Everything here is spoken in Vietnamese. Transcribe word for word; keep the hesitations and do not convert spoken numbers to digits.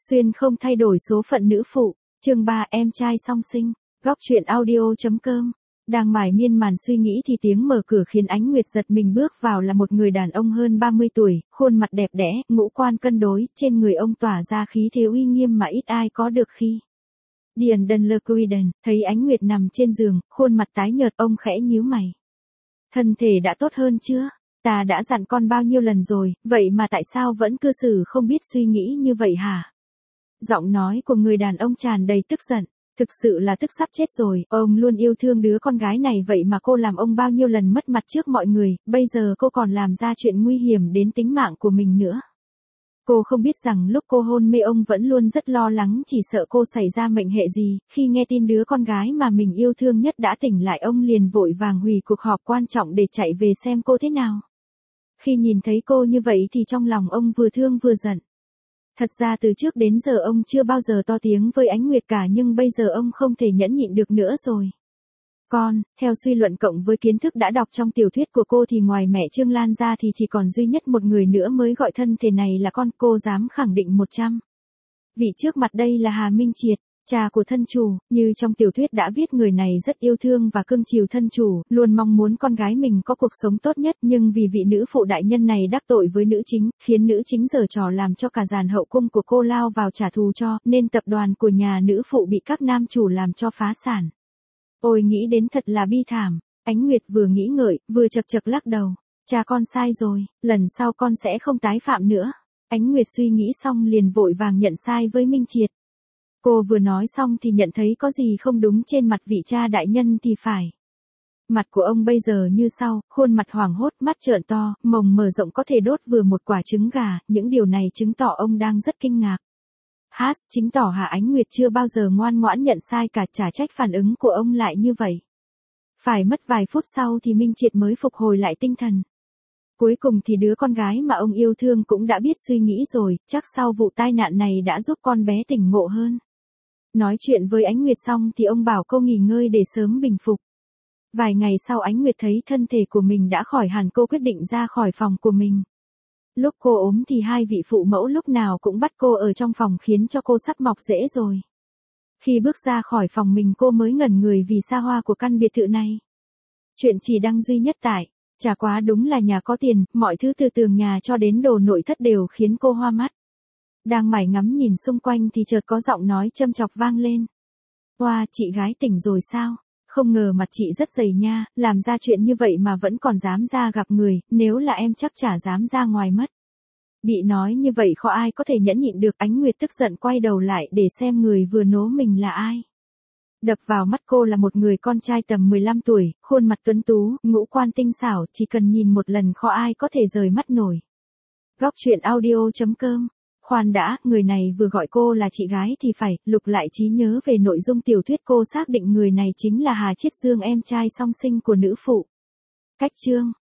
Xuyên không thay đổi số phận nữ phụ, chương ba em trai song sinh, góc truyện audio.com. Đang mải miên màn suy nghĩ thì tiếng mở cửa khiến Ánh Nguyệt giật mình, bước vào là một người đàn ông hơn ba mươi tuổi, khuôn mặt đẹp đẽ, ngũ quan cân đối, trên người ông tỏa ra khí thế uy nghiêm mà ít ai có được khi. Điền Đần Lơ Quiden, thấy Ánh Nguyệt nằm trên giường, khuôn mặt tái nhợt, ông khẽ nhíu mày. Thân thể đã tốt hơn chưa? Ta đã dặn con bao nhiêu lần rồi, vậy mà tại sao vẫn cư xử không biết suy nghĩ như vậy hả? Giọng nói của người đàn ông tràn đầy tức giận, thực sự là tức sắp chết rồi, ông luôn yêu thương đứa con gái này vậy mà cô làm ông bao nhiêu lần mất mặt trước mọi người, bây giờ cô còn làm ra chuyện nguy hiểm đến tính mạng của mình nữa. Cô không biết rằng lúc cô hôn mê ông vẫn luôn rất lo lắng, chỉ sợ cô xảy ra mệnh hệ gì, khi nghe tin đứa con gái mà mình yêu thương nhất đã tỉnh lại, ông liền vội vàng hủy cuộc họp quan trọng để chạy về xem cô thế nào. Khi nhìn thấy cô như vậy thì trong lòng ông vừa thương vừa giận. Thật ra từ trước đến giờ ông chưa bao giờ to tiếng với Ánh Nguyệt cả, nhưng bây giờ ông không thể nhẫn nhịn được nữa rồi. Con, theo suy luận cộng với kiến thức đã đọc trong tiểu thuyết của cô thì ngoài mẹ Trương Lan ra thì chỉ còn duy nhất một người nữa mới gọi thân thể này là con, cô dám khẳng định một trăm. Vị trước mặt đây là Hà Minh Triệt, cha của thân chủ, như trong tiểu thuyết đã viết, người này rất yêu thương và cưng chiều thân chủ, luôn mong muốn con gái mình có cuộc sống tốt nhất, nhưng vì vị nữ phụ đại nhân này đắc tội với nữ chính, khiến nữ chính giở trò làm cho cả dàn hậu cung của cô lao vào trả thù cho, nên tập đoàn của nhà nữ phụ bị các nam chủ làm cho phá sản. Ôi nghĩ đến thật là bi thảm. Ánh Nguyệt vừa nghĩ ngợi, vừa chật chật lắc đầu. Cha con sai rồi, lần sau con sẽ không tái phạm nữa. Ánh Nguyệt suy nghĩ xong liền vội vàng nhận sai với Minh Triệt. Cô vừa nói xong thì nhận thấy có gì không đúng trên mặt vị cha đại nhân thì phải. Mặt của ông bây giờ như sau, khuôn mặt hoảng hốt, mắt trợn to, mồm mở rộng có thể đốt vừa một quả trứng gà, những điều này chứng tỏ ông đang rất kinh ngạc. Hát, chính tỏ Hà Ánh Nguyệt chưa bao giờ ngoan ngoãn nhận sai cả, chả trách phản ứng của ông lại như vậy. Phải mất vài phút sau thì Minh Triệt mới phục hồi lại tinh thần. Cuối cùng thì đứa con gái mà ông yêu thương cũng đã biết suy nghĩ rồi, chắc sau vụ tai nạn này đã giúp con bé tỉnh ngộ hơn. Nói chuyện với Ánh Nguyệt xong thì ông bảo cô nghỉ ngơi để sớm bình phục. Vài ngày sau Ánh Nguyệt thấy thân thể của mình đã khỏi hẳn, cô quyết định ra khỏi phòng của mình. Lúc cô ốm thì hai vị phụ mẫu lúc nào cũng bắt cô ở trong phòng, khiến cho cô sắp mọc rễ rồi. Khi bước ra khỏi phòng mình cô mới ngẩn người vì xa hoa của căn biệt thự này. Chuyện chỉ đăng duy nhất tại, chả quá đúng là nhà có tiền, mọi thứ từ tường nhà cho đến đồ nội thất đều khiến cô hoa mắt. Đang mải ngắm nhìn xung quanh thì chợt có giọng nói châm chọc vang lên. Hoa, chị gái tỉnh rồi sao? Không ngờ mặt chị rất dày nha, làm ra chuyện như vậy mà vẫn còn dám ra gặp người, nếu là em chắc chả dám ra ngoài mất. Bị nói như vậy khó ai có thể nhẫn nhịn được, Ánh Nguyệt tức giận quay đầu lại để xem người vừa nố mình là ai. Đập vào mắt cô là một người con trai tầm mười lăm tuổi, khuôn mặt tuấn tú, ngũ quan tinh xảo, chỉ cần nhìn một lần khó ai có thể rời mắt nổi. Góc truyện audio.com. Khoan đã, người này vừa gọi cô là chị gái thì phải, lục lại trí nhớ về nội dung tiểu thuyết cô xác định người này chính là Hà Chiết Dương, em trai song sinh của nữ phụ. Cách chương.